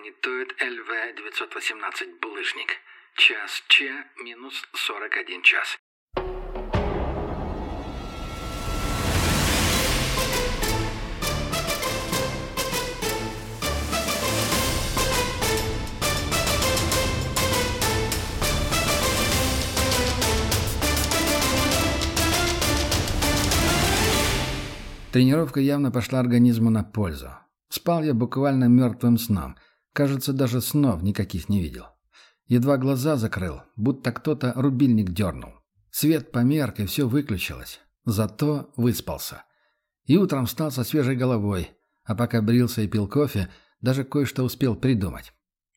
Планетоид ЛВ-918 «Булыжник». Час Ч минус 41 час. Тренировка явно пошла организму на пользу. Спал я буквально мертвым сном. Кажется, даже снов никаких не видел. Едва глаза закрыл, будто кто-то рубильник дернул. Свет померк, и все выключилось. Зато выспался. И утром встал со свежей головой, а пока брился и пил кофе, даже кое-что успел придумать.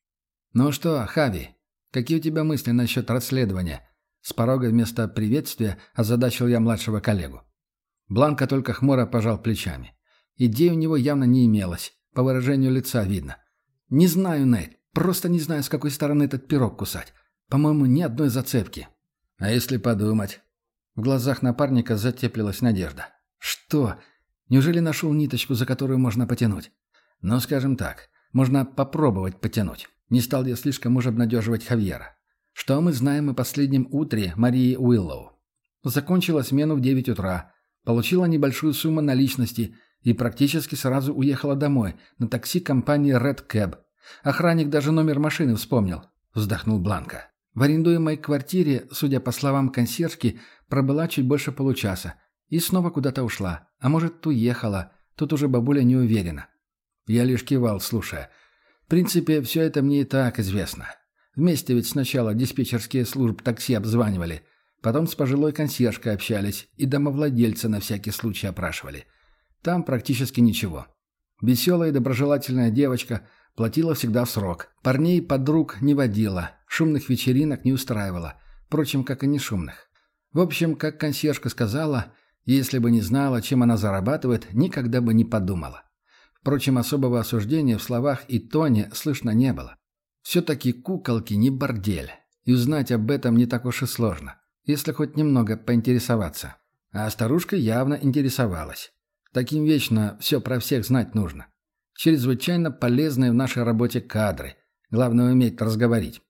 «Ну что, Хави, какие у тебя мысли насчет расследования?» С порога вместо приветствия озадачил я младшего коллегу. Бланка только хмуро пожал плечами. Идей у него явно не имелось, по выражению лица видно. «Не знаю, Нейт, просто не знаю, с какой стороны этот пирог кусать. По-моему, ни одной зацепки». «А если подумать?» В глазах напарника затеплилась надежда. «Что? Неужели нашел ниточку, за которую можно потянуть?» «Ну, скажем так, можно попробовать потянуть». Не стал я слишком уж обнадеживать Хавьера. «Что мы знаем о последнем утре Марии Уиллоу?» Закончила смену в 9 утра. Получила небольшую сумму наличности и практически сразу уехала домой на такси компании Red Cab. Охранник даже номер машины вспомнил, вздохнул Бланка. В арендуемой квартире, судя по словам консьержки, пробыла чуть больше получаса и снова куда-то ушла. А может, уехала, тут уже бабуля не уверена. Я лишь кивал, слушая. В принципе, все это мне и так известно. Вместе ведь сначала диспетчерские службы такси обзванивали. Потом с пожилой консьержкой общались и домовладельца на всякий случай опрашивали. Там практически ничего. Веселая и доброжелательная девочка платила всегда в срок. Парней подруг не водила, шумных вечеринок не устраивала. Впрочем, как и не шумных. В общем, как консьержка сказала, если бы не знала, чем она зарабатывает, никогда бы не подумала. Впрочем, особого осуждения в словах и тоне слышно не было. Все-таки куколки не бордель, и узнать об этом не так уж и сложно. Если хоть немного поинтересоваться. А старушка явно интересовалась. Таким вечно все про всех знать нужно. Чрезвычайно полезные в нашей работе кадры. Главное уметь разговорить.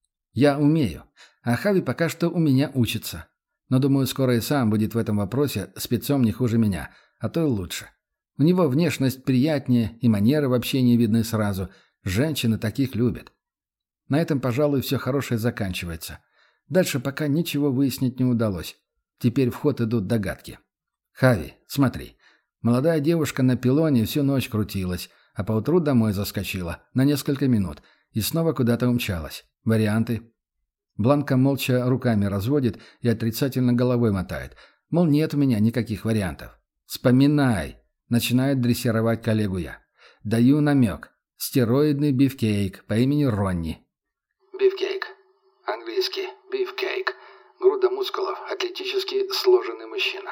Я умею, а Хави пока что у меня учится. Но думаю, скоро и сам будет в этом вопросе спецом не хуже меня, а то и лучше. У него внешность приятнее, и манеры в общении видны сразу. Женщины таких любят. На этом, пожалуй, все хорошее заканчивается. Дальше пока ничего выяснить не удалось. Теперь в ход идут догадки. «Хави, смотри. Молодая девушка на пилоне всю ночь крутилась, а поутру домой заскочила на несколько минут и снова куда-то умчалась. Варианты?» Бланка молча руками разводит и отрицательно головой мотает. Мол, нет у меня никаких вариантов. «Вспоминай!» — начинает дрессировать коллегу я. Даю намек. Стероидный бифкейк по имени Ронни. Бифкейк. Английский. Бифкейк. Груда мускулов. Атлетически сложенный мужчина.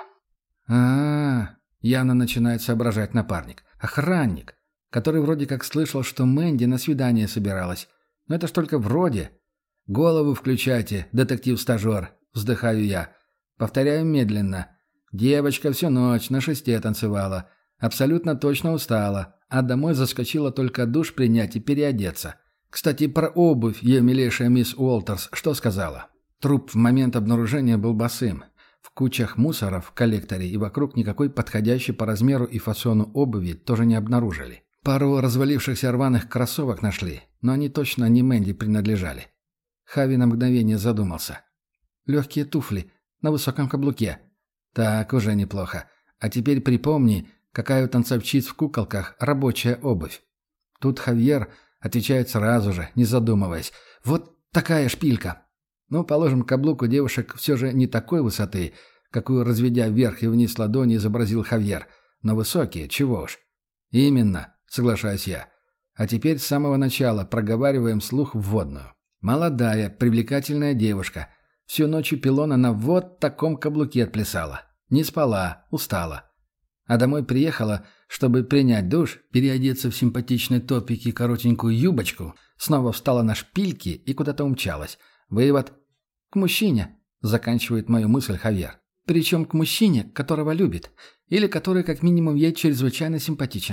Явно начинает соображать напарник. Охранник, который вроде как слышал, что Мэнди на свидание собиралась. Но это ж только вроде. Голову включайте, детектив-стажер. Вздыхаю я. Повторяю медленно. Девочка всю ночь на шесте танцевала. Абсолютно точно устала. А домой заскочила только душ принять и переодеться. Кстати, про обувь ее милейшая мисс Уолтерс что сказала? Труп в момент обнаружения был босым. В кучах мусора в коллекторе и вокруг никакой подходящей по размеру и фасону обуви тоже не обнаружили. Пару развалившихся рваных кроссовок нашли, но они точно не Мэнди принадлежали. Хави на мгновение задумался. Легкие туфли на высоком каблуке. Так, уже неплохо. А теперь припомни, какая у танцовщиц в куколках рабочая обувь. Тут Хавьер отвечает сразу же, не задумываясь. Вот такая шпилька. Ну, положим, каблук у девушек все же не такой высоты, какую, разведя вверх и вниз ладони, изобразил Хавьер. Но высокие, чего уж. Именно, соглашаюсь я. А теперь с самого начала проговариваем слух вводную. Молодая, привлекательная девушка. Всю ночь у пилона на вот таком каблуке отплясала. Не спала, устала. А домой приехала, чтобы принять душ, переодеться в симпатичный топик и коротенькую юбочку, снова встала на шпильки и куда-то умчалась. Вывод. К мужчине, заканчивает мою мысль Хавьер. Причем к мужчине, которого любит, или который как минимум ей чрезвычайно симпатичен.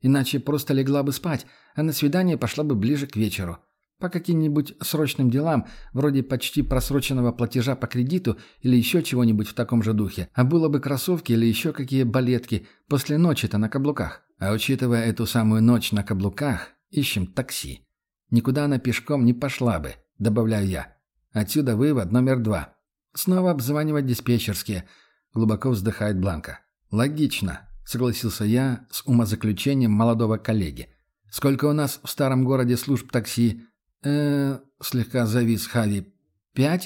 Иначе просто легла бы спать, а на свидание пошла бы ближе к вечеру. По каким-нибудь срочным делам, вроде почти просроченного платежа по кредиту или еще чего-нибудь в таком же духе, а было бы кроссовки или еще какие балетки после ночи-то на каблуках. А учитывая эту самую ночь на каблуках, ищем такси. Никуда она пешком не пошла бы, добавляю я. Отсюда вывод номер 2. Снова обзванивать диспетчерские. Глубоко вздыхает Бланка. Логично, согласился я с умозаключением молодого коллеги. Сколько у нас в старом городе служб такси? Слегка завис Хави. 5?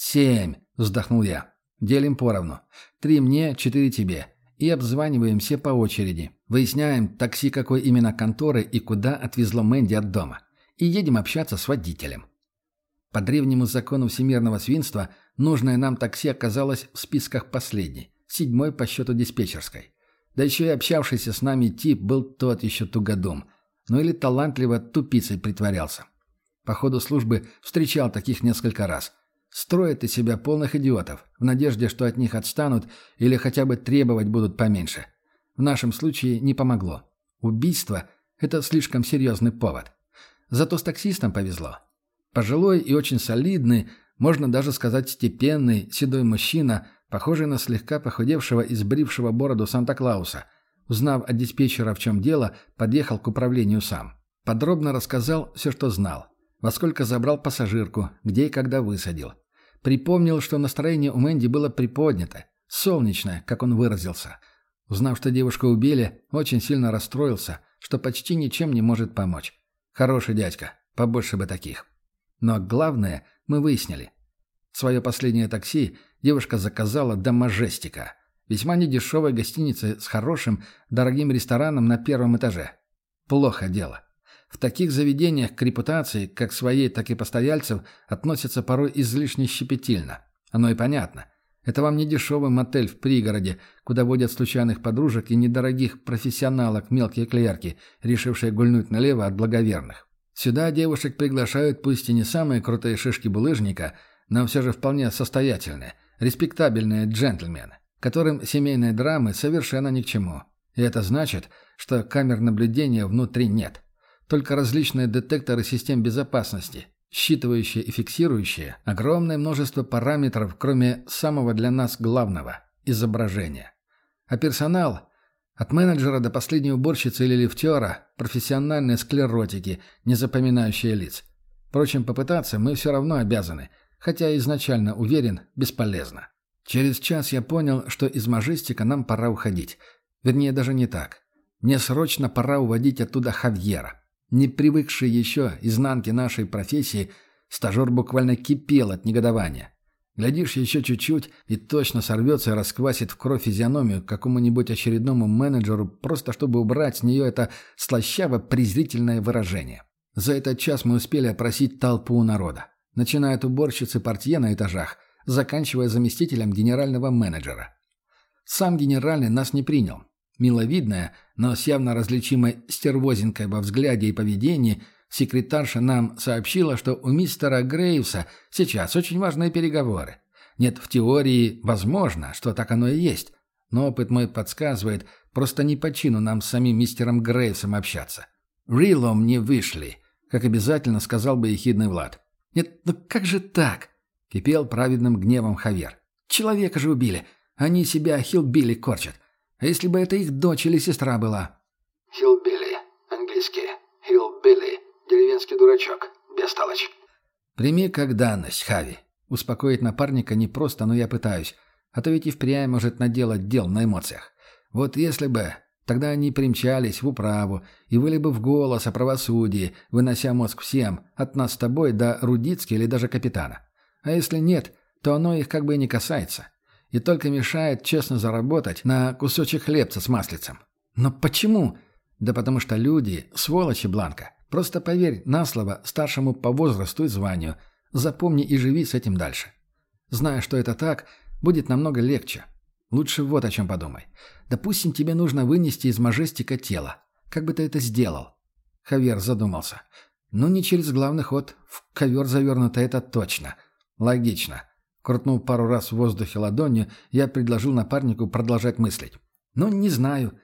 7, вздохнул я. Делим поровну. 3 мне, 4 тебе. И обзваниваем все по очереди. Выясняем, такси какой именно конторы и куда отвезло Мэнди от дома. И едем общаться с водителем. По древнему закону всемирного свинства, нужное нам такси оказалось в списках последней, 7-й по счету диспетчерской. Да еще и общавшийся с нами тип был тот еще тугодум. Ну или талантливо тупицей притворялся. По ходу службы встречал таких несколько раз. Строят из себя полных идиотов, в надежде, что от них отстанут или хотя бы требовать будут поменьше. В нашем случае не помогло. Убийство – это слишком серьезный повод. Зато с таксистом повезло. Пожилой и очень солидный, можно даже сказать степенный, седой мужчина, похожий на слегка похудевшего и сбрившего бороду Санта-Клауса. Узнав от диспетчера, в чем дело, подъехал к управлению сам. Подробно рассказал все, что знал. Во сколько забрал пассажирку, где и когда высадил. Припомнил, что настроение у Мэнди было приподнято, солнечное, как он выразился. Узнав, что девушку убили, очень сильно расстроился, что почти ничем не может помочь. Хороший дядька, побольше бы таких. Но главное мы выяснили. Свое последнее такси девушка заказала до Мажестика, весьма недешевой гостиницы с хорошим, дорогим рестораном на 1-м этаже. Плохо дело. В таких заведениях к репутации, как своей, так и постояльцев, относятся порой излишне щепетильно. Оно и понятно. Это вам не дешевый мотель в пригороде, куда водят случайных подружек и недорогих профессионалок мелкие клерки, решившие гульнуть налево от благоверных. Сюда девушек приглашают пусть и не самые крутые шишки булыжника, но все же вполне состоятельные, респектабельные джентльмены, которым семейные драмы совершенно ни к чему. И это значит, что камер наблюдения внутри нет. Только различные детекторы систем безопасности, считывающие и фиксирующие огромное множество параметров, кроме самого для нас главного – изображения. А персонал – от менеджера до последней уборщицы или лифтера – профессиональные склеротики, не запоминающие лиц. Впрочем, попытаться мы все равно обязаны, хотя изначально уверен – бесполезно. Через час я понял, что из Мажестика нам пора уходить. Вернее, даже не так. Мне срочно пора уводить оттуда Хавьера. Не привыкший еще изнанки нашей профессии, стажер буквально кипел от негодования. Глядишь, еще чуть-чуть, и точно сорвется и расквасит в кровь физиономию какому-нибудь очередному менеджеру, просто чтобы убрать с нее это слащаво-презрительное выражение. За этот час мы успели опросить толпу народа, начиная от уборщицы портье на этажах, заканчивая заместителем генерального менеджера. Сам генеральный нас не принял. Миловидная, но с явно различимой стервозинкой во взгляде и поведении, секретарша нам сообщила, что у мистера Грейвса сейчас очень важные переговоры. Нет, в теории возможно, что так оно и есть, но опыт мой подсказывает, просто не по чину нам с самим мистером Грейвсом общаться. «Рилом не вышли», как обязательно сказал бы ехидный Влад. «Нет, ну как же так?» — кипел праведным гневом Хавьер. «Человека же убили, они себя хилбили корчат. А если бы это их дочь или сестра была?» Хиллбилли. Английский. Хиллбилли. Деревенский дурачок. Бестолочь. «Прими как данность, Хави». Успокоить напарника непросто, но я пытаюсь. А то ведь и впрямь может наделать дел на эмоциях. Вот если бы... Тогда они примчались в управу и выли бы в голос о правосудии, вынося мозг всем, от нас с тобой до Рудицки или даже капитана. А если нет, то оно их как бы и не касается. И только мешает честно заработать на кусочек хлебца с маслицем. Но почему? Да потому что люди, сволочи, Бланка. Просто поверь на слово старшему по возрасту и званию. Запомни и живи с этим дальше. Зная, что это так, будет намного легче. Лучше вот о чем подумай. Допустим, тебе нужно вынести из Мажестика тело. Как бы ты это сделал? Хавьер задумался. Ну, не через главный ход. В ковер завернуто, это точно. Логично. Крутнув пару раз в воздухе ладонью, я предложил напарнику продолжать мыслить. Ну, не знаю.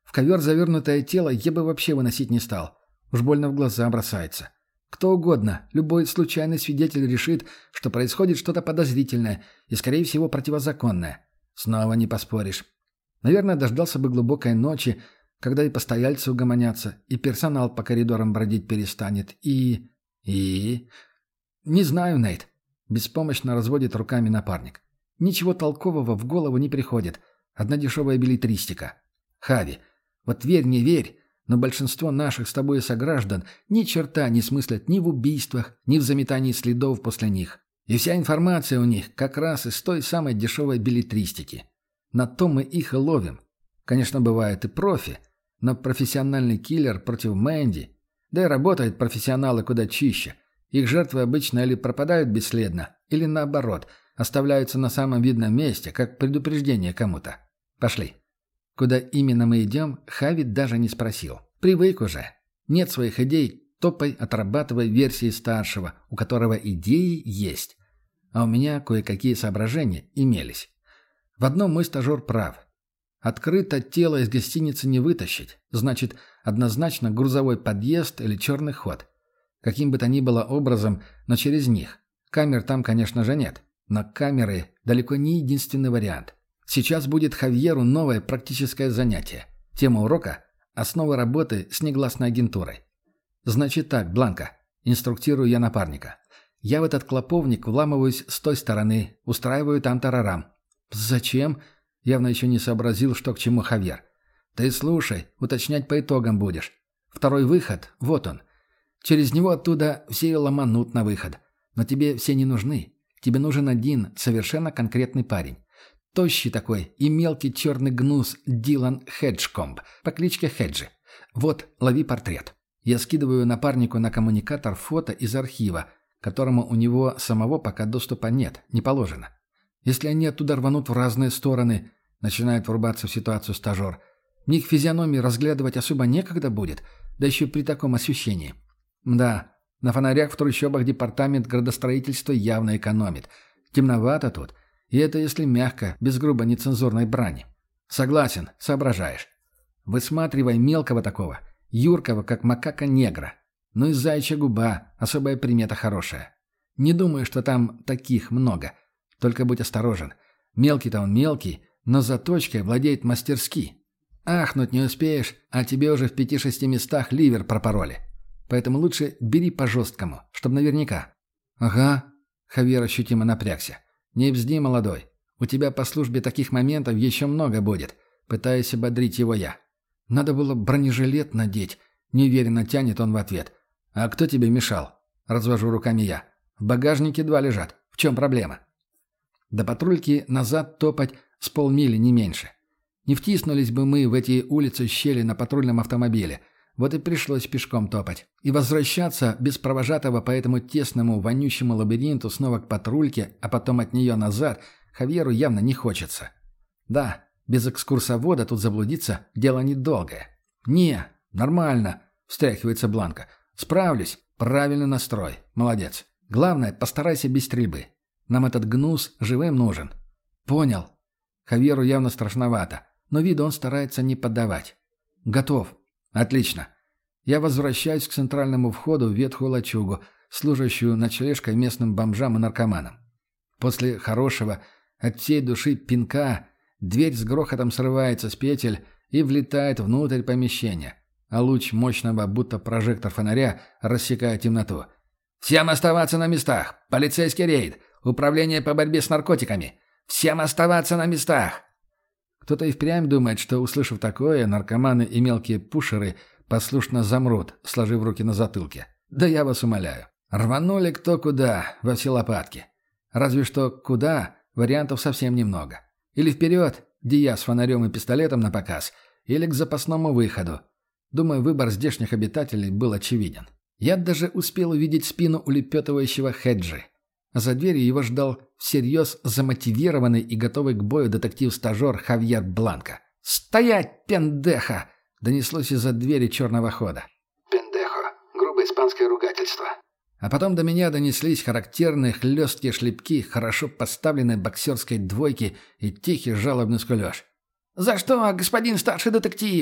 В ковер завернутое тело я бы вообще выносить не стал. Уж больно в глаза бросается. Кто угодно, любой случайный свидетель решит, что происходит что-то подозрительное и, скорее всего, противозаконное. Снова не поспоришь. Наверное, дождался бы глубокой ночи, когда и постояльцы угомонятся, и персонал по коридорам бродить перестанет, и... Не знаю, Нейт. Беспомощно разводит руками напарник. Ничего толкового в голову не приходит. Одна дешевая беллетристика. Хави, вот верь, не верь, но большинство наших с тобой сограждан ни черта не смыслят ни в убийствах, ни в заметании следов после них. И вся информация у них как раз из той самой дешевой беллетристики. На то мы их и ловим. Конечно, бывают и профи, но профессиональный киллер против Мэнди. Да и работают профессионалы куда чище. Их жертвы обычно или пропадают бесследно, или наоборот, оставляются на самом видном месте, как предупреждение кому-то. Пошли. Куда именно мы идем, Хави даже не спросил. Привык уже. Нет своих идей, топай, отрабатывай версии старшего, у которого идеи есть. А у меня кое-какие соображения имелись. В одном мой стажер прав. Открыто тело из гостиницы не вытащить. Значит, однозначно грузовой подъезд или черный ход. Каким бы то ни было образом, но через них. Камер там, конечно же, нет. Но камеры далеко не единственный вариант. Сейчас будет Хавьеру новое практическое занятие. Тема урока – основы работы с негласной агентурой. Значит так, Бланка, инструктирую я напарника. Я в этот клоповник вламываюсь с той стороны, устраиваю там тарарам. Зачем? Явно еще не сообразил, что к чему Хавьер. Ты слушай, уточнять по итогам будешь. Второй выход, вот он. Через него оттуда все ломанут на выход. Но тебе все не нужны. Тебе нужен один, совершенно конкретный парень. Тощий такой и мелкий черный гнус Дилан Хеджкомб по кличке Хеджи. Вот, лови портрет. Я скидываю напарнику на коммуникатор фото из архива, к которому у него самого пока доступа нет, не положено. Если они оттуда рванут в разные стороны, начинает врубаться в ситуацию стажер, мне их физиономии разглядывать особо некогда будет, да еще при таком освещении. Да, на фонарях в трущобах департамент градостроительства явно экономит. Темновато тут. И это если мягко, без грубо нецензурной брани. Согласен, соображаешь. Высматривай мелкого такого, юркого, как макака-негра. Ну и заячья губа, особая примета хорошая. Не думаю, что там таких много. Только будь осторожен. Мелкий-то он мелкий, но заточкой владеет мастерски. Ахнуть не успеешь, а тебе уже в 5-6 местах ливер пропороли. Поэтому лучше бери по-жесткому, чтобы наверняка. Ага. Хавьер ощутимо напрягся. Не бзди, молодой. У тебя по службе таких моментов еще много будет. Пытаюсь ободрить его я. Надо было бронежилет надеть. Неуверенно тянет он в ответ. А кто тебе мешал? Развожу руками я. В багажнике 2 лежат. В чем проблема? До патрульки назад топать с полмили, не меньше. Не втиснулись бы мы в эти улицы щели на патрульном автомобиле. Вот и пришлось пешком топать. И возвращаться без провожатого по этому тесному, вонючему лабиринту снова к патрульке, а потом от нее назад, Хавьеру явно не хочется. Да, без экскурсовода тут заблудиться – дело недолгое. «Не, нормально», – встряхивается Бланка. «Справлюсь. Правильный настрой. Молодец. Главное, постарайся без стрельбы. Нам этот гнус живым нужен». «Понял». Хавьеру явно страшновато, но виду он старается не поддавать. «Готов». «Отлично. Я возвращаюсь к центральному входу в ветхую лачугу, служащую ночлежкой местным бомжам и наркоманам. После хорошего, от всей души пинка, дверь с грохотом срывается с петель и влетает внутрь помещения, а луч мощного, будто прожектор фонаря, рассекает темноту. «Всем оставаться на местах! Полицейский рейд! Управление по борьбе с наркотиками! Всем оставаться на местах!» Кто-то и впрямь думает, что, услышав такое, наркоманы и мелкие пушеры послушно замрут, сложив руки на затылке. Да я вас умоляю. Рванули кто куда, во все лопатки. Разве что куда, вариантов совсем немного. Или вперед, где я с фонарем и пистолетом на показ, или к запасному выходу. Думаю, выбор здешних обитателей был очевиден. Я даже успел увидеть спину улепетывающего Хеджи. А за дверью его ждал всерьез замотивированный и готовый к бою детектив-стажер Хавьер Бланка. «Стоять, пендеха!» — донеслось из-за двери черного хода. Пендехо. Грубое испанское ругательство. А потом до меня донеслись характерные хлесткие шлепки хорошо поставленной боксерской двойки и тихий жалобный скулеж. «За что, господин старший детектив?»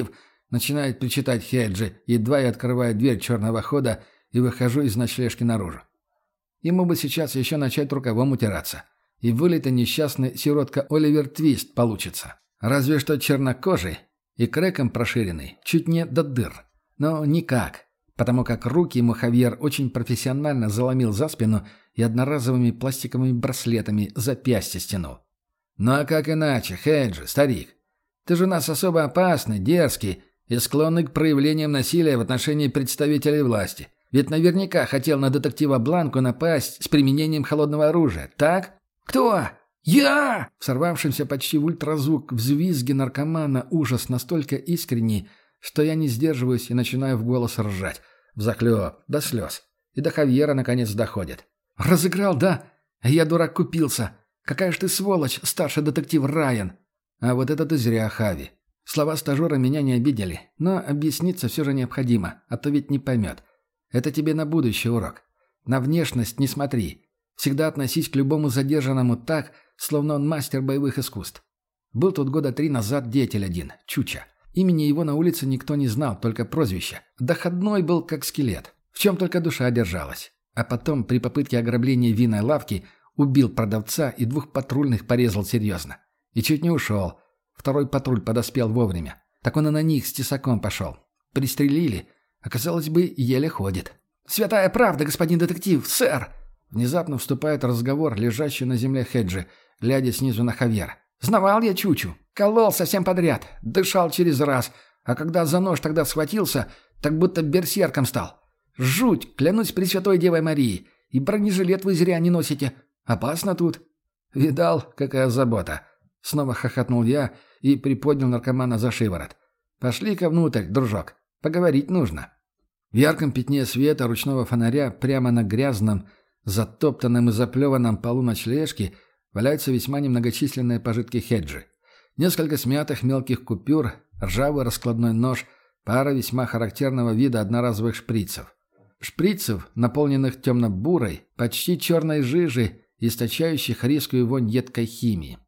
начинает причитать Хеджи, едва я открываю дверь черного хода и выхожу из ночлежки наружу. Ему бы сейчас еще начать рукавом утираться. И вылитый несчастный сиротка Оливер Твист получится. Разве что чернокожий и крэком проширенный, чуть не до дыр. Но никак, потому как руки ему Хавьер очень профессионально заломил за спину и одноразовыми пластиковыми браслетами запястья стянул. «Ну а как иначе, Хеджи, старик? Ты же у нас особо опасный, дерзкий и склонный к проявлениям насилия в отношении представителей власти. Ведь наверняка хотел на детектива Бланку напасть с применением холодного оружия, так?» «Кто? Я?» В сорвавшемся почти в ультразвук взвизге наркомана ужас настолько искренний, что я не сдерживаюсь и начинаю в голос ржать. Взахлеб, до слез. И до Хавьера наконец доходит. «Разыграл, да? А я, дурак, купился. Какая ж ты сволочь, старший детектив Райан!» А вот это ты зря, Хави. Слова стажера меня не обидели, но объясниться все же необходимо, а то ведь не поймет. Это тебе на будущий урок. На внешность не смотри. Всегда относись к любому задержанному так, словно он мастер боевых искусств. Был тут года 3 назад деятель один, Чуча. Имени его на улице никто не знал, только прозвище. Доходной был, как скелет. В чем только душа держалась. А потом, при попытке ограбления винной лавки, убил продавца и 2 патрульных порезал серьезно. И чуть не ушел. 2-й патруль подоспел вовремя. Так он и на них с тесаком пошел. Пристрелили. Оказалось бы, еле ходит. «Святая правда, господин детектив, сэр!» Внезапно вступает в разговор лежащий на земле Хеджи, глядя снизу на Хавьера. «Знавал я Чучу. Колол совсем подряд. Дышал через раз. А когда за нож тогда схватился, так будто берсерком стал. Жуть, клянусь Пресвятой Девой Марии. И бронежилет вы зря не носите. Опасно тут». «Видал, какая забота?» Снова хохотнул я и приподнял наркомана за шиворот. «Пошли-ка внутрь, дружок. Поговорить нужно». В ярком пятне света ручного фонаря прямо на грязном, затоптанном и заплеванном полу ночлежки валяются весьма немногочисленные пожитки Хеджи. Несколько смятых мелких купюр, ржавый раскладной нож, пара весьма характерного вида одноразовых шприцев. Шприцев, наполненных темно-бурой, почти черной жижей, источающих резкую вонь едкой химии.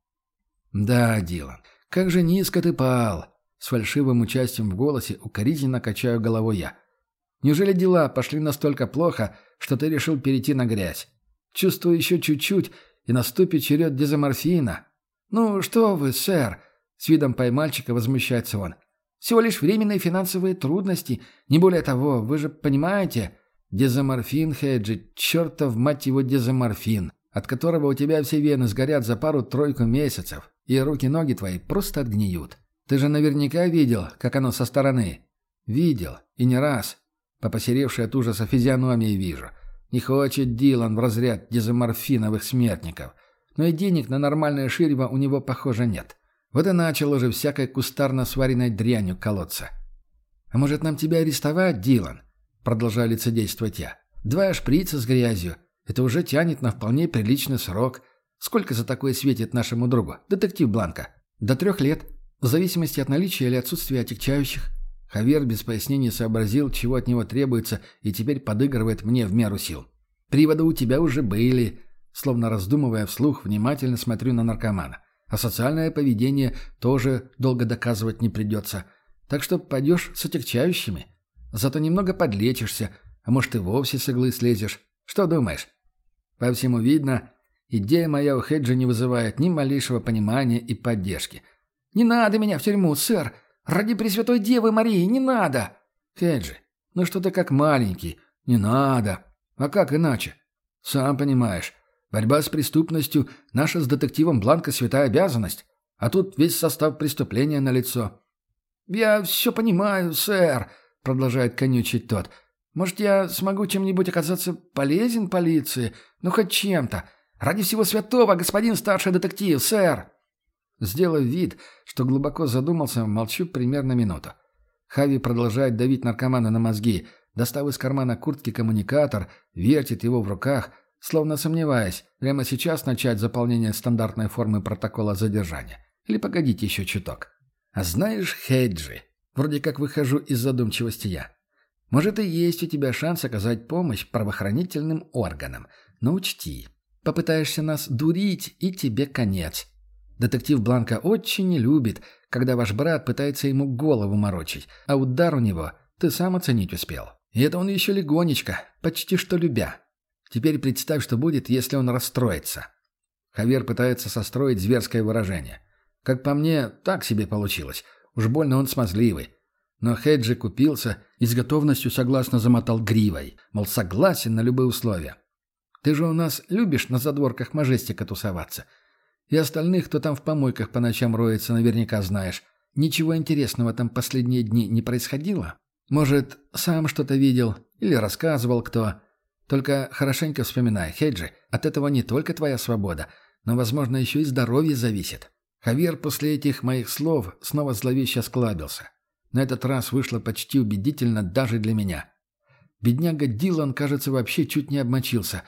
«Да, Дилан, как же низко ты пал!» С фальшивым участием в голосе укоризненно качаю головой я. «Неужели дела пошли настолько плохо, что ты решил перейти на грязь? Чувствую еще чуть-чуть, и наступит черед дезоморфина». «Ну что вы, сэр!» — с видом поймальчика возмущается он. «Всего лишь временные финансовые трудности, не более того, вы же понимаете...» «Дезоморфин, Хеджи, чертов, мать его, дезоморфин, от которого у тебя все вены сгорят за 1-3 месяцев, и руки-ноги твои просто отгниют. Ты же наверняка видел, как оно со стороны». «Видел, и не раз. По посеревшей от ужаса физиономии вижу. Не хочет Дилан в разряд дезоморфиновых смертников. Но и денег на нормальное ширево у него, похоже, нет. Вот и начал уже всякой кустарно сваренной дрянью колоться». «А может, нам тебя арестовать, Дилан?» Продолжаю лицедействовать я. 2 шприца с грязью. Это уже тянет на вполне приличный срок. Сколько за такое светит нашему другу, детектив Бланка? До 3 лет. В зависимости от наличия или отсутствия отягчающих. Хавьер без пояснений сообразил, чего от него требуется, и теперь подыгрывает мне в меру сил. «Приводы у тебя уже были». Словно раздумывая вслух, внимательно смотрю на наркомана. А социальное поведение тоже долго доказывать не придется. Так что пойдешь с отягчающими. Зато немного подлечишься, а может и вовсе с иглы слезешь. Что думаешь? По всему видно, идея моя у Хеджи не вызывает ни малейшего понимания и поддержки. «Не надо меня в тюрьму, сэр! Ради Пресвятой Девы Марии, не надо!» «Хеджи, ну что ты как маленький? Не надо! А как иначе? Сам понимаешь, борьба с преступностью – наша с детективом Бланко святая обязанность, а тут весь состав преступления налицо». «Я все понимаю, сэр», — продолжает конючить тот. «Может, я смогу чем-нибудь оказаться полезен полиции? Ну, хоть чем-то. Ради всего святого, господин старший детектив, сэр!» Сделав вид, что глубоко задумался, молчу примерно минуту. Хави продолжает давить наркомана на мозги, достав из кармана куртки коммуникатор, вертит его в руках, словно сомневаясь, прямо сейчас начать заполнение стандартной формы протокола задержания. Или погодите еще чуток. «А знаешь, Хеджи, вроде как выхожу из задумчивости я. Может, и есть у тебя шанс оказать помощь правоохранительным органам. Но учти, попытаешься нас дурить, и тебе конец. Детектив Бланко очень не любит, когда ваш брат пытается ему голову морочить, а удар у него ты сам оценить успел. И это он еще легонечко, почти что любя. Теперь представь, что будет, если он расстроится». Хавьер пытается состроить зверское выражение. Как по мне, так себе получилось. Уж больно он смазливый. Но Хеджи купился и с готовностью согласно замотал гривой. Мол, согласен на любые условия. «Ты же у нас любишь на задворках Мажестика тусоваться. И остальных, кто там в помойках по ночам роется, наверняка знаешь. Ничего интересного там последние дни не происходило? Может, сам что-то видел или рассказывал кто? Только хорошенько вспоминай, Хеджи, от этого не только твоя свобода, но, возможно, еще и здоровье зависит». Хавьер после этих моих слов снова зловеще осклабился. На этот раз вышло почти убедительно даже для меня. Бедняга Дилан, кажется, вообще чуть не обмочился.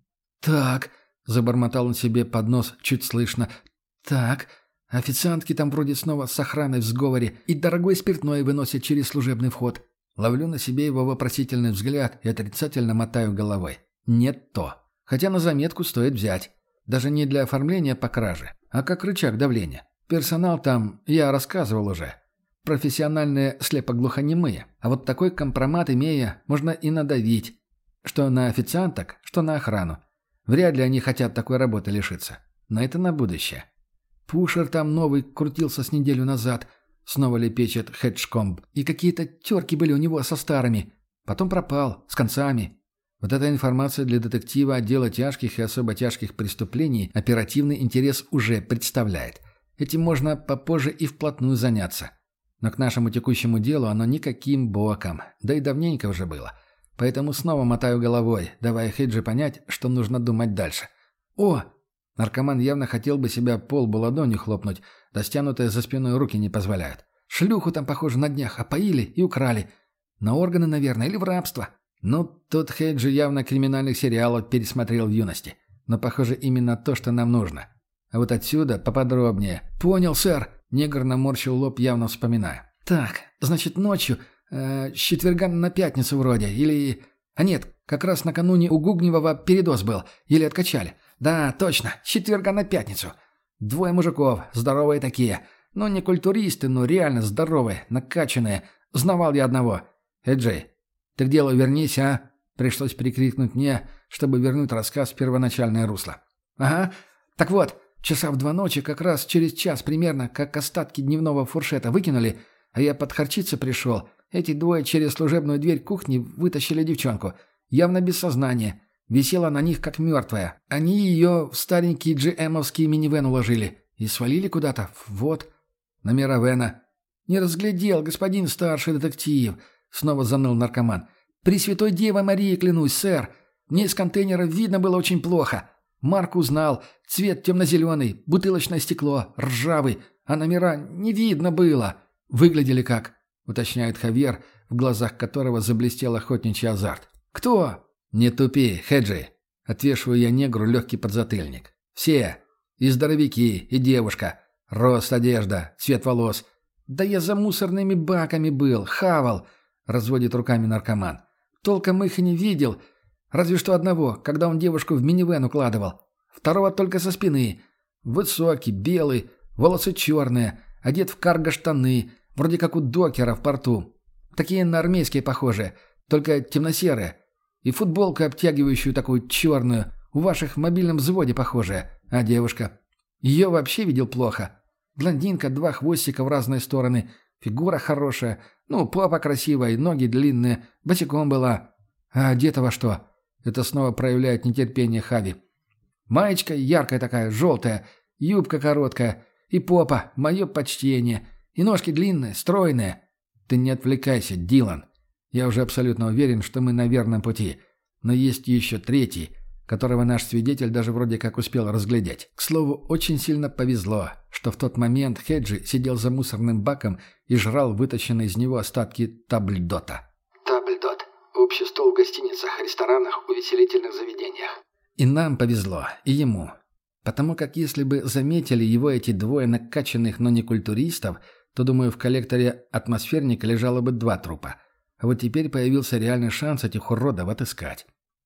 «Так», — забормотал он себе под нос, чуть слышно, «так, официантки там вроде снова с охраной в сговоре и дорогое спиртное выносят через служебный вход». Ловлю на себе его вопросительный взгляд и отрицательно мотаю головой. Нет то. Хотя на заметку стоит взять. Даже не для оформления по краже, а как рычаг давления. Персонал там, я рассказывал уже, профессиональные слепоглухонемые. А вот такой компромат имея, можно и надавить. Что на официанток, что на охрану. Вряд ли они хотят такой работы лишиться. Но это на будущее. Пушер там новый крутился с неделю назад. Снова лепечет Хеджкомб. И какие-то терки были у него со старыми. Потом пропал, с концами. Вот эта информация для детектива отдела тяжких и особо тяжких преступлений оперативный интерес уже представляет. Этим можно попозже и вплотную заняться. Но к нашему текущему делу оно никаким боком. Да и давненько уже было. Поэтому снова мотаю головой, давая Хеджи понять, что нужно думать дальше. «О!» Наркоман явно хотел бы себя по лбу ладонью хлопнуть, да стянутые за спиной руки не позволяют. «Шлюху там, похоже, на днях опоили и украли. На органы, наверное, или в рабство». Ну, тот Хеджи явно криминальных сериалов пересмотрел в юности. Но, похоже, именно то, что нам нужно. А вот отсюда поподробнее. «Понял, сэр!» Негр наморщил лоб, явно вспоминая. «Так, значит, ночью, с четверга на пятницу вроде, или... А нет, как раз накануне у Гугневого передоз был, или откачали. Да, точно, с четверга на пятницу. 2 мужиков, здоровые такие. Ну, не культуристы, но реально здоровые, накачанные. Знавал я одного. Эджей, ты к делу вернись, а?» Пришлось прикрикнуть мне, чтобы вернуть рассказ в первоначальное русло. «Ага. Так вот, часа в 2 ночи, как раз через час примерно, как остатки дневного фуршета выкинули, а я подхарчиться пришел, эти 2 через служебную дверь кухни вытащили девчонку. Явно без сознания. Висела на них, как мертвая. Они ее в старенький GM-овский минивэн уложили и свалили куда-то. Вот. Номера вэна. Не разглядел, господин старший детектив. Снова заныл наркоман. «Пресвятой Девой Марии клянусь, сэр. Мне из контейнера видно было очень плохо. Марку узнал. Цвет темно-зеленый, бутылочное стекло, ржавый. А номера не видно было. Выглядели как?» Уточняет Хавьер, в глазах которого заблестел охотничий азарт. «Кто?» «Не тупи, Хеджи». Отвешиваю я негру легкий подзатыльник. «Все. И здоровяки, и девушка. Рост, одежда, цвет волос. Да я за мусорными баками был, хавал». Разводит руками наркоман. «Толком их и не видел. Разве что одного, когда он девушку в минивэн укладывал. Второго только со спины. Высокий, белый, волосы черные, одет в карго-штаны, вроде как у докера в порту. Такие на армейские похожие, только темно-серые. И футболку обтягивающую такую черную, у ваших в мобильном взводе похожая. А девушка? Ее вообще видел плохо. Блондинка, 2 хвостика в разные стороны». Фигура хорошая, ну, попа красивая, ноги длинные, босиком была. А одета во что? Это снова проявляет нетерпение Хави. Маечка яркая такая, желтая, юбка короткая, и попа, мое почтение, и ножки длинные, стройные. Ты не отвлекайся, Дилан. Я уже абсолютно уверен, что мы на верном пути. Но есть еще 3, которого наш свидетель даже вроде как успел разглядеть. К слову, очень сильно повезло, что в тот момент Хеджи сидел за мусорным баком и жрал вытащенные из него остатки табльдота. Табльдот. Общий стол в гостиницах, ресторанах, увеселительных заведениях. И нам повезло, и ему. Потому как если бы заметили его эти 2 накачанных, но не культуристов, то, думаю, в коллекторе атмосферника лежало бы 2 трупа. А вот теперь появился реальный шанс этих уродов отыскать.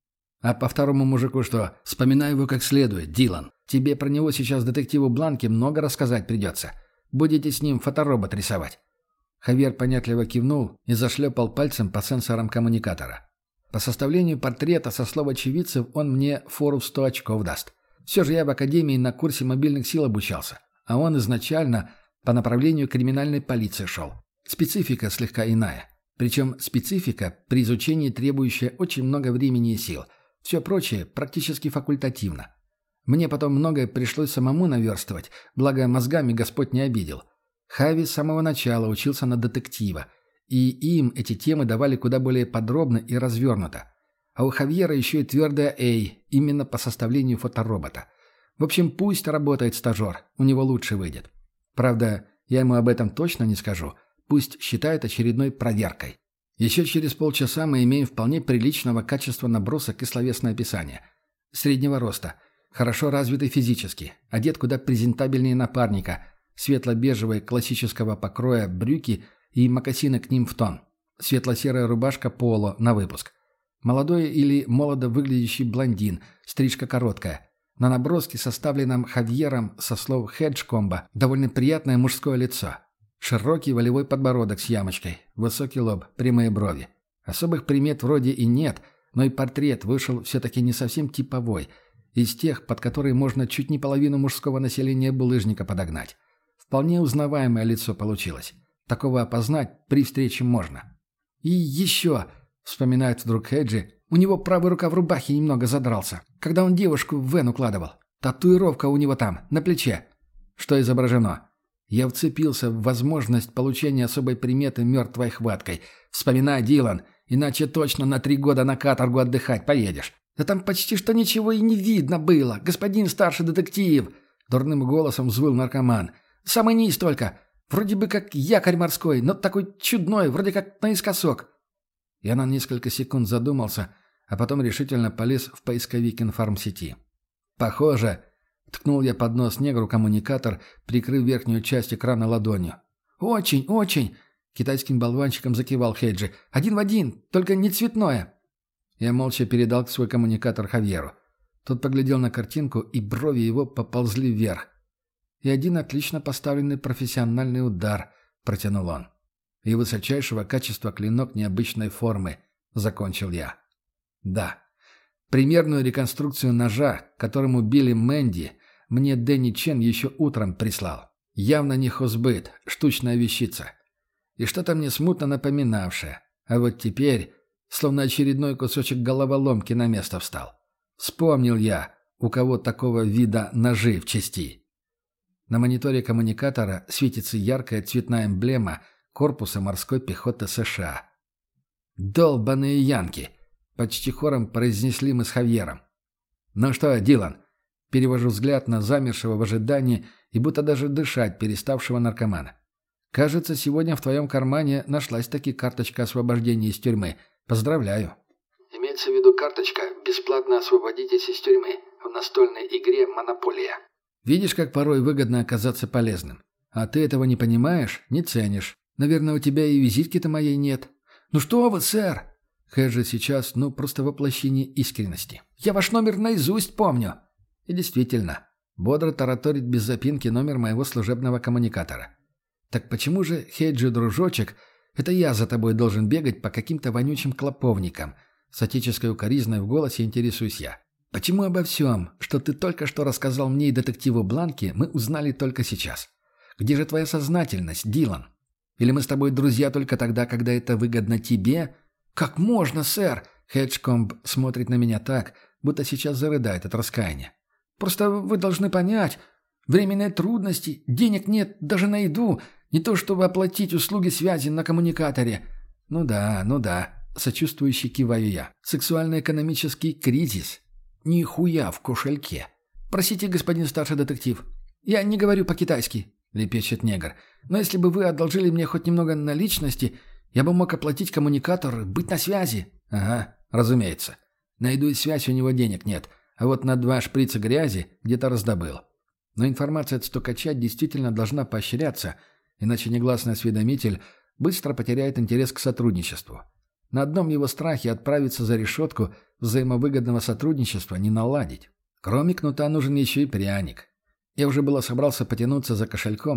А по второму мужику что? Вспоминай его как следует, Дилан. Тебе про него сейчас детективу Бланке много рассказать придется. Будете с ним фоторобот рисовать». Хавьер понятливо кивнул и зашлепал пальцем по сенсорам коммуникатора. По составлению портрета со слов очевидцев он мне фору в 100 очков даст. Все же я в академии на курсе мобильных сил обучался, а он изначально по направлению криминальной полиции шел. Специфика слегка иная. Причем специфика при изучении требующая очень много времени и сил. Все прочее практически факультативно. Мне потом многое пришлось самому наверстывать, благо мозгами Господь не обидел. Хави с самого начала учился на детектива, и им эти темы давали куда более подробно и развернуто. А у Хавьера еще и твердая «A» именно по составлению фоторобота. В общем, пусть работает стажер, у него лучше выйдет. Правда, я ему об этом точно не скажу, пусть считает очередной проверкой. Еще через полчаса мы имеем вполне приличного качества набросок и словесное описание. Среднего роста, хорошо развитый физически, одет куда презентабельнее напарника, светло-бежевые классического покроя брюки и мокасины к ним в тон, светло-серая рубашка поло на выпуск. Молодой или молодо выглядящий блондин, стрижка короткая. На наброске, составленном Хавьером со слов Хеджкомба, довольно приятное мужское лицо. Широкий волевой подбородок с ямочкой, высокий лоб, прямые брови. Особых примет вроде и нет, но и портрет вышел все-таки не совсем типовой, из тех, под которые можно чуть не половину мужского населения булыжника подогнать. Вполне узнаваемое лицо получилось. Такого опознать при встрече можно. «И еще», — вспоминает вдруг Хеджи, «у него правая рука в рубахе немного задрался, когда он девушку в вен укладывал. Татуировка у него там, на плече». Что изображено? Я вцепился в возможность получения особой приметы мертвой хваткой. «Вспоминай, Дилан, иначе точно на 3 года на каторгу отдыхать поедешь». «Да там почти что ничего и не видно было, господин старший детектив!» Дурным голосом взвыл наркоман. «Самый низ только. Вроде бы как якорь морской, но такой чудной, вроде как наискосок». Я на несколько секунд задумался, а потом решительно полез в поисковик информсети. «Похоже», — ткнул я под нос негру коммуникатор, прикрыв верхнюю часть экрана ладонью. «Очень, очень», — китайским болванчиком закивал Хейджи. «Один в один, только не цветное». Я молча передал свой коммуникатор Хавьеру. Тот поглядел на картинку, и брови его поползли вверх. «И один отлично поставленный профессиональный удар», — протянул он. «И высочайшего качества клинок необычной формы», — закончил я. «Да. Примерную реконструкцию ножа, которым убили Мэнди, мне Дэнни Чен еще утром прислал. Явно не хозбыт, штучная вещица. И что-то мне смутно напоминавшее. А вот теперь, словно очередной кусочек головоломки на место встал. Вспомнил я, у кого такого вида ножи в части». На мониторе коммуникатора светится яркая цветная эмблема корпуса морской пехоты США. «Долбаные янки!» — почти хором произнесли мы с Хавьером. «Ну что, Дилан?» — перевожу взгляд на замершего в ожидании и будто даже дышать переставшего наркомана. «Кажется, сегодня в твоем кармане нашлась-таки карточка освобождения из тюрьмы. Поздравляю». Имеется в виду карточка «Бесплатно освободитесь из тюрьмы» в настольной игре «Монополия». Видишь, как порой выгодно оказаться полезным. А ты этого не понимаешь, не ценишь. Наверное, у тебя и визитки-то моей нет. «Ну что вы, сэр!» Хэджи сейчас, просто воплощение искренности. «Я ваш номер наизусть помню!» И действительно, бодро тараторит без запинки номер моего служебного коммуникатора. «Так почему же, Хэджи, дружочек, это я за тобой должен бегать по каким-то вонючим клоповникам?» С отеческой укоризной в голосе интересуюсь я. «Почему обо всем, что ты только что рассказал мне и детективу Бланки, мы узнали только сейчас? Где же твоя сознательность, Дилан? Или мы с тобой друзья только тогда, когда это выгодно тебе?» «Как можно, сэр?» Хеджкомб смотрит на меня так, будто сейчас зарыдает от раскаяния. «Просто вы должны понять, временные трудности, денег нет даже на еду, не то чтобы оплатить услуги связи на коммуникаторе». «Ну да», сочувствующе киваю я. «Сексуально-экономический кризис. Нихуя в кошельке». «Простите, господин старший детектив, я не говорю по-китайски», — лепечет негр. «Но если бы вы одолжили мне хоть немного наличности, я бы мог оплатить коммуникатор, быть на связи». «Ага, разумеется. На еду и связь у него денег нет, а вот на 2 шприца грязи где-то раздобыл. Но информация от стукача действительно должна поощряться, иначе негласный осведомитель быстро потеряет интерес к сотрудничеству. На одном его страхе отправиться за решетку взаимовыгодного сотрудничества не наладить. Кроме кнута нужен еще и пряник. Я уже было собрался потянуться за кошельком,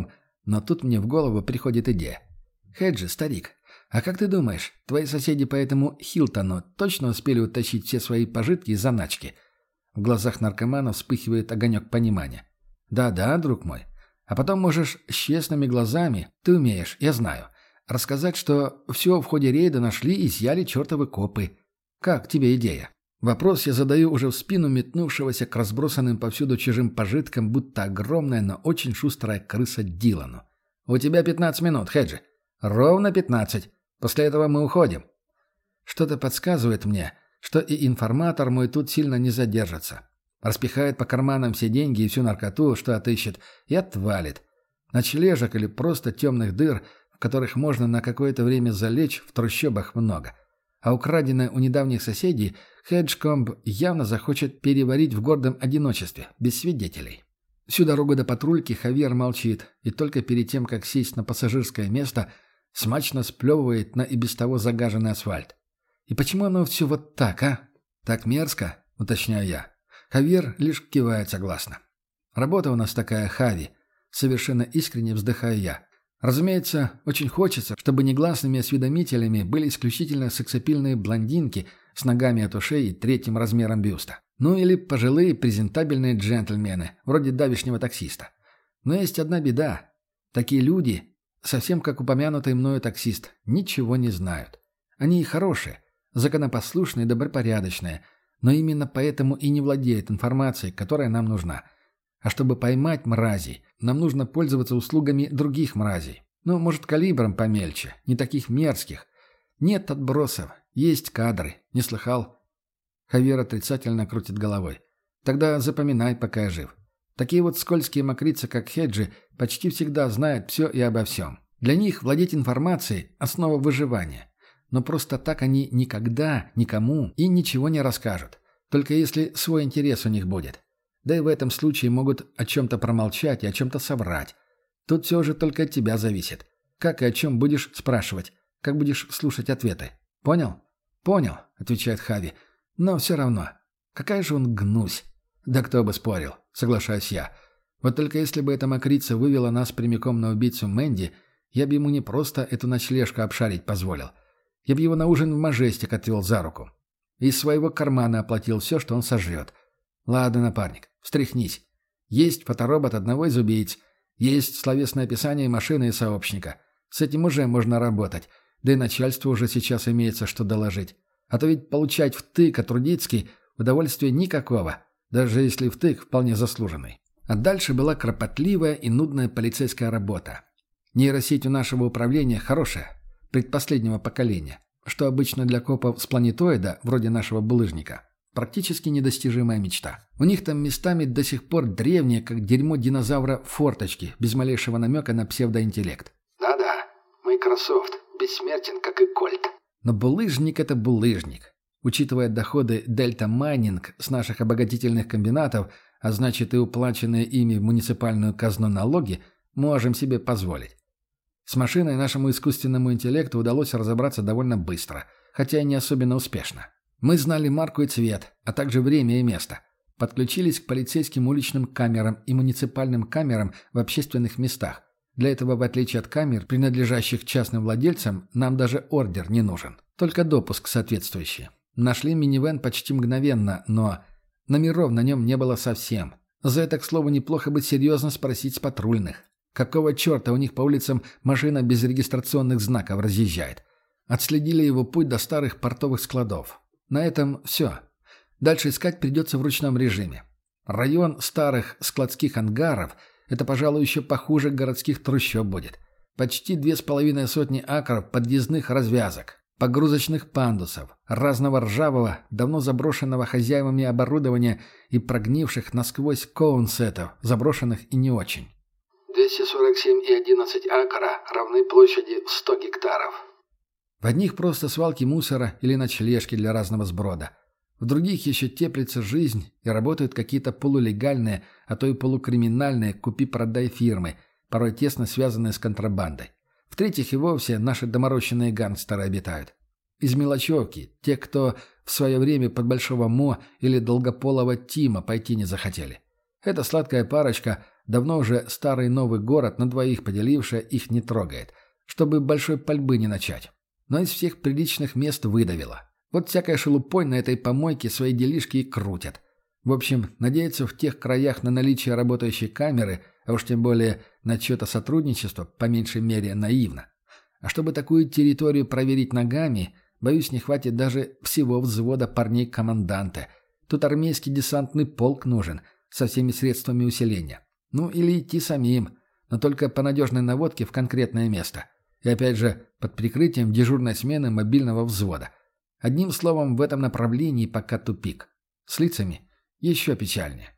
Но тут мне в голову приходит идея. «Хеджи, старик, а как ты думаешь, твои соседи по этому Хилтону точно успели утащить все свои пожитки и заначки?» В глазах наркомана вспыхивает огонек понимания. «Да-да, друг мой. А потом можешь с честными глазами, ты умеешь, я знаю, рассказать, что все в ходе рейда нашли и изъяли чертовы копы. Как тебе идея?» Вопрос я задаю уже в спину метнувшегося к разбросанным повсюду чужим пожиткам, будто огромная, но очень шустрая крыса Дилану. «У тебя 15 минут, Хеджи. Ровно 15. После этого мы уходим». Что-то подсказывает мне, что и информатор мой тут сильно не задержится. Распихает по карманам все деньги и всю наркоту, что отыщет, и отвалит. Ночлежек или просто темных дыр, в которых можно на какое-то время залечь, в трущобах много. А украденное у недавних соседей Хеджкомб явно захочет переварить в гордом одиночестве, без свидетелей. Всю дорогу до патрульки Хавьер молчит, и только перед тем, как сесть на пассажирское место, смачно сплевывает на и без того загаженный асфальт. И почему оно все вот так, а? Так мерзко, уточняю я. Хавьер лишь кивает согласно. Работа у нас такая, Хави. Совершенно искренне вздыхаю я. Разумеется, очень хочется, чтобы негласными осведомителями были исключительно сексапильные блондинки с ногами от ушей и третьим размером бюста. Ну или пожилые презентабельные джентльмены, вроде давешнего таксиста. Но есть одна беда. Такие люди, совсем как упомянутый мною таксист, ничего не знают. Они и хорошие, законопослушные, добропорядочные, но именно поэтому и не владеют информацией, которая нам нужна. А чтобы поймать мразей, нам нужно пользоваться услугами других мразей. Ну, может, калибром помельче, не таких мерзких. Нет отбросов, есть кадры. Не слыхал? Хавьер отрицательно крутит головой. Тогда запоминай, пока я жив. Такие вот скользкие мокрицы, как Хеджи, почти всегда знают все и обо всем. Для них владеть информацией – основа выживания. Но просто так они никогда, никому и ничего не расскажут. Только если свой интерес у них будет. Да и в этом случае могут о чем-то промолчать и о чем-то соврать. Тут все же только от тебя зависит. Как и о чем будешь спрашивать, как будешь слушать ответы. Понял? Понял, отвечает Хави. Но все равно. Какая же он гнусь. Да кто бы спорил, соглашаюсь я. Вот только если бы эта мокрица вывела нас прямиком на убийцу Мэнди, я бы ему не просто эту ночлежку обшарить позволил. Я бы его на ужин в Мажестик отвел за руку. Из своего кармана оплатил все, что он сожрет. Ладно, напарник, встряхнись. Есть фоторобот одного из убийц. Есть словесное описание машины и сообщника. С этим уже можно работать. Да и начальству уже сейчас имеется что доложить. А то ведь получать втык от Рудицкий удовольствия никакого, даже если втык вполне заслуженный. А дальше была кропотливая и нудная полицейская работа. Нейросеть у нашего управления хорошая, предпоследнего поколения, что обычно для копов с планетоида, вроде нашего булыжника, практически недостижимая мечта. У них там местами до сих пор древние, как дерьмо динозавра, форточки, без малейшего намека на псевдоинтеллект. Да-да, Microsoft бессмертен, как и Кольт. Но булыжник — это булыжник. Учитывая доходы Дельта Майнинг с наших обогатительных комбинатов, а значит и уплаченные ими в муниципальную казну налоги, можем себе позволить. С машиной нашему искусственному интеллекту удалось разобраться довольно быстро, хотя и не особенно успешно. Мы знали марку и цвет, а также время и место. Подключились к полицейским уличным камерам и муниципальным камерам в общественных местах. Для этого, в отличие от камер, принадлежащих частным владельцам, нам даже ордер не нужен. Только допуск соответствующий. Нашли минивэн почти мгновенно, но номеров на нем не было совсем. За это, к слову, неплохо бы серьезно спросить с патрульных. Какого черта у них по улицам машина без регистрационных знаков разъезжает? Отследили его путь до старых портовых складов. На этом все. Дальше искать придется в ручном режиме. Район старых складских ангаров – это, пожалуй, еще похуже городских трущоб будет. Почти 2,5 акров подъездных развязок, погрузочных пандусов, разного ржавого, давно заброшенного хозяевами оборудования и прогнивших насквозь коунсетов, заброшенных и не очень. 247,11 акра равны площади 100 гектаров. В одних просто свалки мусора или ночлежки для разного сброда. В других еще теплится жизнь и работают какие-то полулегальные, а то и полукриминальные купи-продай фирмы, порой тесно связанные с контрабандой. В-третьих и вовсе наши доморощенные гангстеры обитают. Из мелочевки, те, кто в свое время под Большого Мо или Долгополого Тима пойти не захотели. Эта сладкая парочка давно уже старый новый город на двоих поделившая их не трогает, чтобы большой пальбы не начать. Но из всех приличных мест выдавила. Вот всякой шелупой на этой помойке свои делишки и крутят. В общем, надеяться в тех краях на наличие работающей камеры, а уж тем более на чье-то сотрудничество, по меньшей мере, наивно. А чтобы такую территорию проверить ногами, боюсь, не хватит даже всего взвода парней-команданта. Тут армейский десантный полк нужен, со всеми средствами усиления. Ну или идти самим, но только по надежной наводке в конкретное место. И опять же, под прикрытием дежурной смены мобильного взвода. Одним словом, в этом направлении пока тупик. С лицами еще печальнее.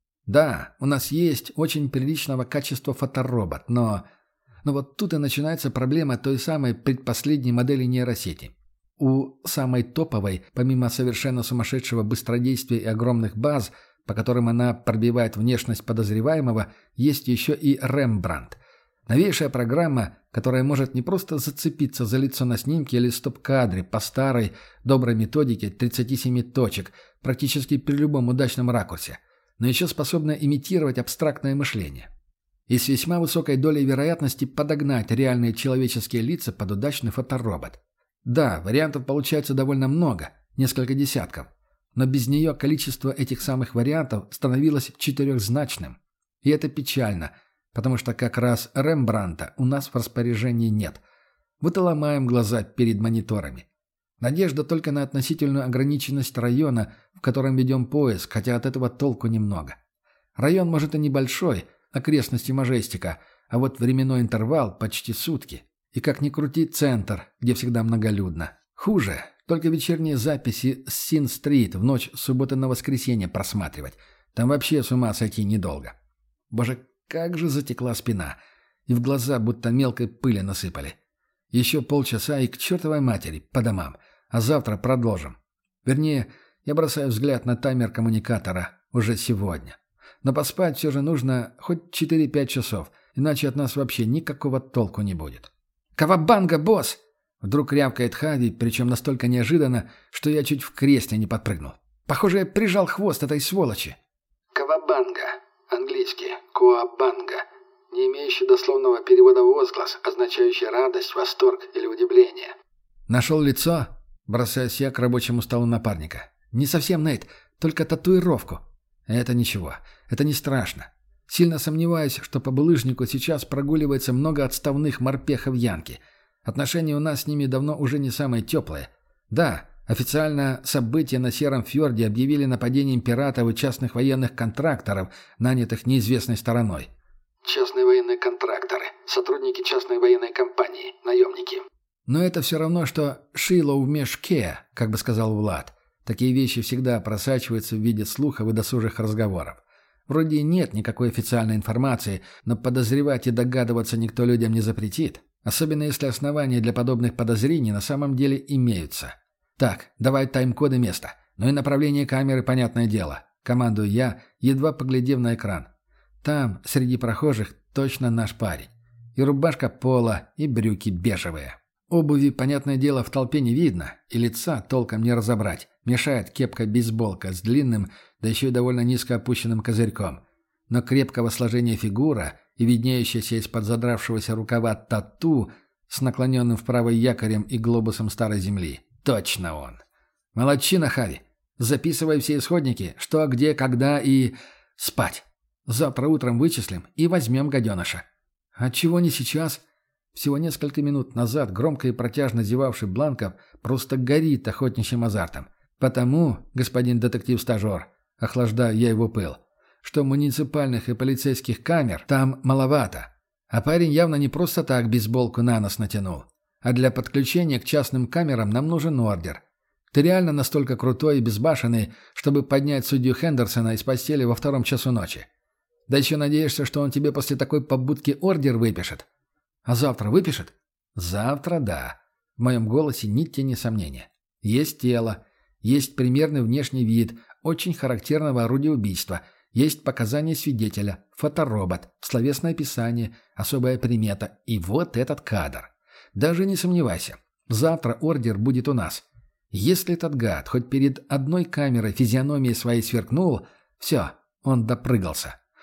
Да, у нас есть очень приличного качества фоторобот, но вот тут и начинается проблема той самой предпоследней модели нейросети. У самой топовой, помимо совершенно сумасшедшего быстродействия и огромных баз, по которым она пробивает внешность подозреваемого, есть еще и Рембрандт. Новейшая программа, которая может не просто зацепиться за лицо на снимке или стоп-кадре по старой, доброй методике 37 точек, практически при любом удачном ракурсе, но еще способна имитировать абстрактное мышление. И с весьма высокой долей вероятности подогнать реальные человеческие лица под удачный фоторобот. Да, вариантов получается довольно много, несколько десятков, но без нее количество этих самых вариантов становилось четырехзначным. И это печально, потому что как раз Рембрандта у нас в распоряжении нет. Вот и ломаем глаза перед мониторами. Надежда только на относительную ограниченность района, в котором ведем поиск, хотя от этого толку немного. Район может и небольшой, окрестности Мажестика, а вот временной интервал почти сутки. И как ни крути, центр, где всегда многолюдно. Хуже, только вечерние записи с Син-стрит в ночь с субботы на воскресенье просматривать. Там вообще с ума сойти недолго. Боже, как же затекла спина. И в глаза будто мелкой пыли насыпали. Еще полчаса и к чертовой матери, по домам. А завтра продолжим. Вернее, я бросаю взгляд на таймер коммуникатора уже сегодня. Но поспать все же нужно хоть 4-5 часов, иначе от нас вообще никакого толку не будет. «Кавабанга, босс!» Вдруг рявкает Хави, причем настолько неожиданно, что я чуть в кресле не подпрыгнул. Похоже, я прижал хвост этой сволочи. «Кавабанга», английский «коабанга», не имеющий дословного перевода возглас, означающий радость, восторг или удивление. Нашел лицо? Бросаюсь я к рабочему столу напарника. Не совсем, Нейт, только татуировку. Это ничего, это не страшно. Сильно сомневаюсь, что по булыжнику сейчас прогуливается много отставных морпехов Янки. Отношения у нас с ними давно уже не самые теплые. Да, официально события на Сером Фьорде объявили нападением пиратов и частных военных контракторов, нанятых неизвестной стороной. Частные военные контракторы, сотрудники частной военной компании, наемники. Но это все равно, что шило в мешке, как бы сказал Влад. Такие вещи всегда просачиваются в виде слухов и досужих разговоров. Вроде и нет никакой официальной информации, но подозревать и догадываться никто людям не запретит. Особенно если основания для подобных подозрений на самом деле имеются. Так, давай тайм-коды места. Ну и направление камеры, понятное дело. Командую я, едва поглядев на экран. Там, среди прохожих, точно наш парень. И рубашка пола, и брюки бежевые. Обуви, понятное дело, в толпе не видно, и лица толком не разобрать. Мешает кепка-бейсболка с длинным, да еще и довольно низко опущенным козырьком. Но крепкого сложения фигура и виднеющаяся из-под задравшегося рукава тату с наклоненным вправо якорем и глобусом старой земли. Точно он. Молодчина, Хави. Записывай все исходники, что, где, когда и... спать. Завтра утром вычислим и возьмем гаденыша. А чего не сейчас? Всего несколько минут назад громко и протяжно зевавший Бланков просто горит охотничьим азартом. Потому, господин детектив-стажер, охлаждаю я его пыл, что муниципальных и полицейских камер там маловато. А парень явно не просто так бейсболку на нос натянул. А для подключения к частным камерам нам нужен ордер. Ты реально настолько крутой и безбашенный, чтобы поднять судью Хендерсона из постели во 2 часу ночи? Да еще надеешься, что он тебе после такой побудки ордер выпишет? А завтра выпишет? Завтра да. В моем голосе ни тени сомнения. Есть тело, есть примерный внешний вид, очень характерного орудия убийства, есть показания свидетеля, фоторобот, словесное описание, особая примета и вот этот кадр. Даже не сомневайся, завтра ордер будет у нас. Если этот гад хоть перед одной камерой физиономии своей сверкнул, все, он допрыгался.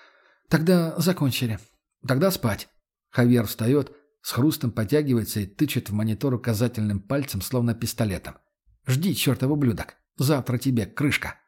«Тогда закончили. Тогда спать». Хавьер встает, с хрустом потягивается и тычет в монитор указательным пальцем, словно пистолетом. «Жди, чертов ублюдок. Завтра тебе крышка».